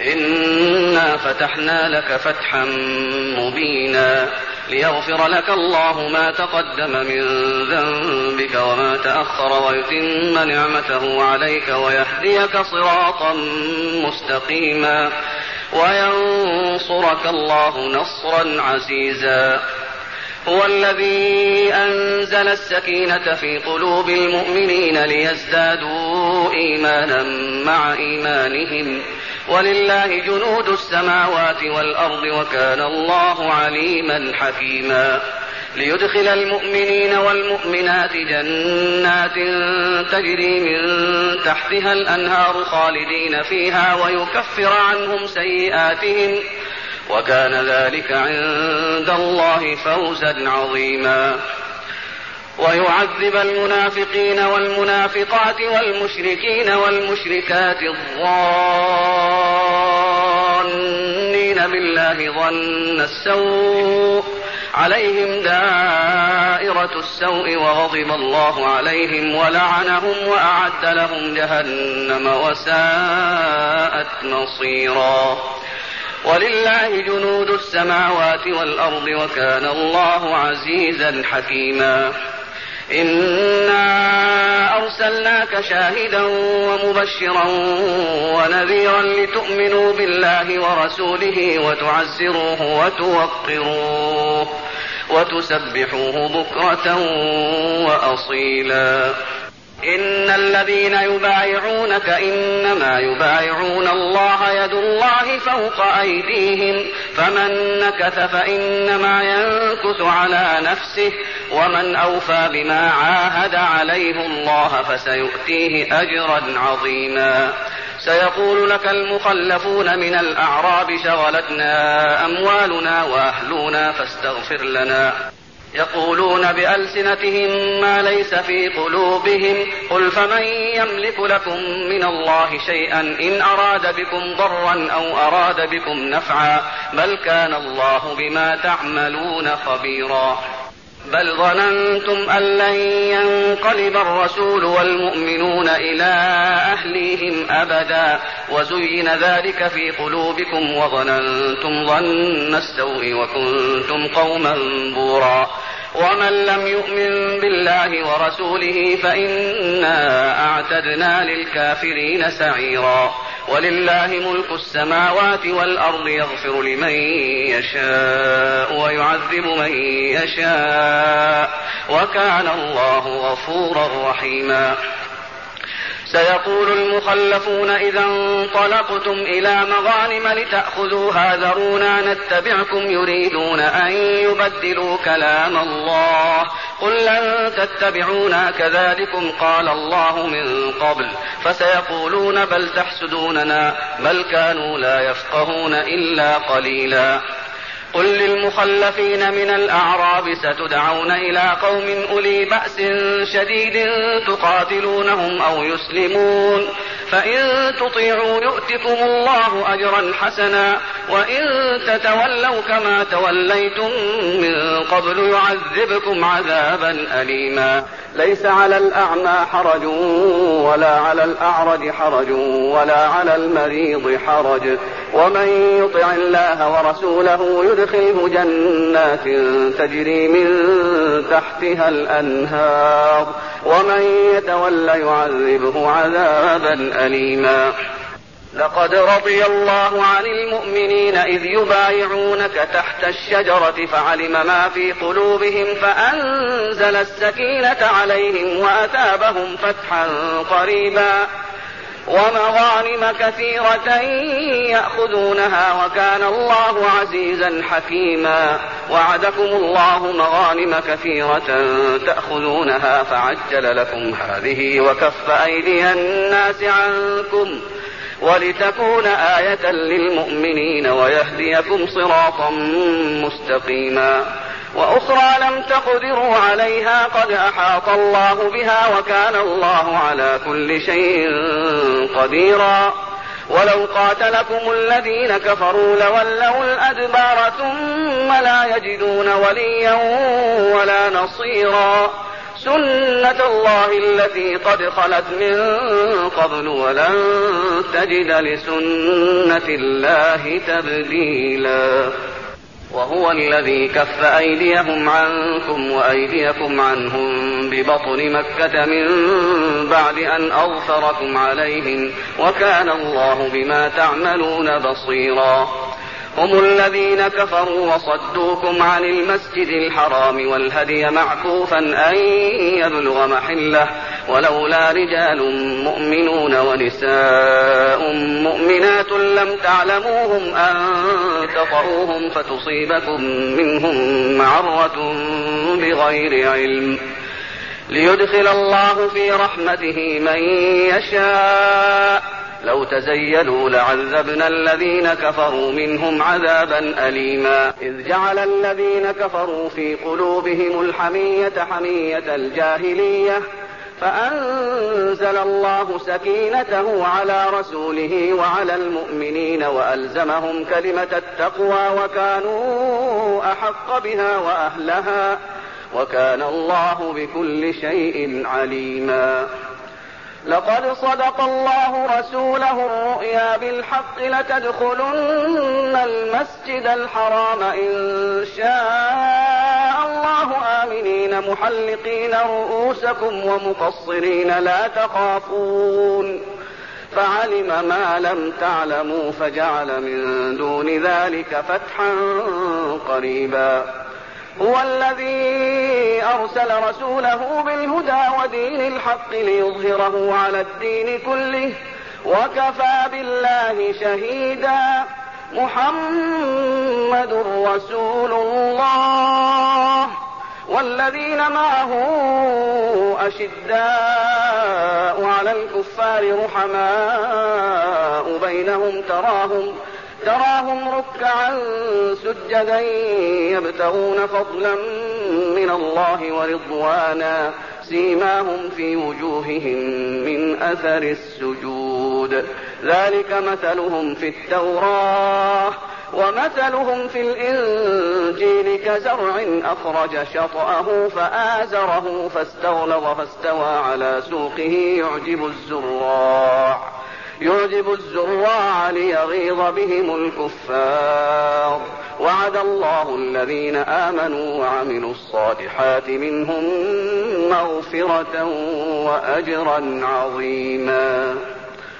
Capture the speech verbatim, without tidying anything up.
إنا فتحنا لك فتحا مبينا ليغفر لك الله ما تقدم من ذنبك وما تأخر ويتم نعمته عليك ويهديك صراطا مستقيما وينصرك الله نصرا عزيزا. هو الذي أنزل السكينة في قلوب المؤمنين ليزدادوا إيمانا مع إيمانهم ولله جنود السماوات والأرض وكان الله عليما حكيما. ليدخل المؤمنين والمؤمنات جنات تجري من تحتها الأنهار خالدين فيها ويكفر عنهم سيئاتهم وكان ذلك عند الله فوزا عظيما. ويعذب المنافقين والمنافقات والمشركين والمشركات الظانين بالله ظن السوء عليهم دائرة السوء وغضب الله عليهم ولعنهم وأعد لهم جهنم وساءت مصيرا. ولله جنود السماوات والأرض وكان الله عزيزا حكيما. إنا أرسلناك شاهدا ومبشرا ونذيرا لتؤمنوا بالله ورسوله وتعزروه وتوقروه وتسبحوه بكرة وأصيلا. إن الذين يبايعونك إنما يبايعون الله يد الله فوق أيديهم فمن نكث فإنما ينكث على نفسه ومن أوفى بما عاهد عليه الله فسيؤتيه أجرا عظيما. سيقول لك المخلفون من الأعراب شغلتنا أموالنا وأهلنا فاستغفر لنا يقولون بألسنتهم ما ليس في قلوبهم قل فمن يملك لكم من الله شيئا إن أراد بكم ضرا أو أراد بكم نفعا بل كان الله بما تعملون خبيرا. بل ظننتم أن لن ينقلب الرسول والمؤمنون إلى أهليهم أبدا وزين ذلك في قلوبكم وظننتم ظن السوء وكنتم قوما بورا. ومن لم يؤمن بالله ورسوله فإنا أعتدنا للكافرين سعيرا. ولله ملك السماوات والأرض يغفر لمن يشاء ويعذب من يشاء وكان الله غفورا رحيما. سيقول المخلفون إذا انطلقتم إلى مغانم لتأخذوها ذرونا نتبعكم يريدون أن يبدلوا كلام الله قل لن تتبعونا كذلكم قال الله من قبل فسيقولون بل تحسدوننا بل كانوا لا يفقهون إلا قليلا. قل للمخلفين من الأعراب ستدعون إلى قوم أولي بأس شديد تقاتلونهم أو يسلمون فإن تطيعوا يؤتكم الله أجرا حسنا وإن تتولوا كما توليتم من قبل يعذبكم عذابا أليما. ليس على الأعمى حرج ولا على الأعرج حرج ولا على المريض حرج ومن يطع الله ورسوله يدخله جنات تجري من تحتها الأنهار ومن يتولى يعذبه عذابا أليما. لقد رضي الله عن المؤمنين إذ يبايعونك تحت الشجرة فعلم ما في قلوبهم فأنزل السكينة عليهم وأثابهم فتحا قريبا ومغانم كثيرة يأخذونها وكان الله عزيزا حكيما. وعدكم الله مغانم كثيرة تأخذونها فعجل لكم هذه وكف أيدي الناس عنكم ولتكون آية للمؤمنين ويهديكم صراطا مستقيما. وأخرى لم تقدروا عليها قد أحاط الله بها وكان الله على كل شيء قديرا. ولو قاتلكم الذين كفروا لولوا الأدبار ثم لا يجدون وليا ولا نصيرا. سنة الله التي قد خلت من قبل ولن تجد لسنة الله تبديلا. وهو الذي كف أيديهم عنكم وأيديكم عنهم ببطن مكة من بعد أن أظفركم عليهم وكان الله بما تعملون بصيرا. هم الذين كفروا وصدوكم عن المسجد الحرام والهدي معكوفا أن يبلغ محله ولولا رجال مؤمنون ونساء مؤمنات لم تعلموهم أن تطؤوهم فتصيبكم منهم معرة بغير علم ليدخل الله في رحمته من يشاء لو تزيلوا لعذبنا الذين كفروا منهم عذابا أليما. إذ جعل الذين كفروا في قلوبهم الحمية حمية الجاهلية فأنزل الله سكينته على رسوله وعلى المؤمنين وألزمهم كلمة التقوى وكانوا أحق بها وأهلها وكان الله بكل شيء عليما. لقد صدق الله رسوله الرؤيا بالحق لتدخلن المسجد الحرام إن شاء الله آمنين محلقين رؤوسكم ومقصرين لا تخافون فعلم ما لم تعلموا فجعل من دون ذلك فتحا قريبا. هو الذي أرسل رسوله بالهدى ودين الحق ليظهره على الدين كله وكفى بالله شهيدا. محمد رسول الله والذين معه أشداء على الكفار رحماء بينهم تراهم تراهم ركعا سجدا يبتغون فضلا من الله ورضوانا سيماهم في وجوههم من أثر السجود ذلك مثلهم في التوراة ومثلهم في الإنجيل كزرع أخرج شطأه فآزره فاستغلظ فاستوى على سوقه يعجب الزراع يعجب الزراع ليغيظ بهم الكفار. وعد الله الذين آمنوا وعملوا الصالحات منهم مغفرة وأجرا عظيما.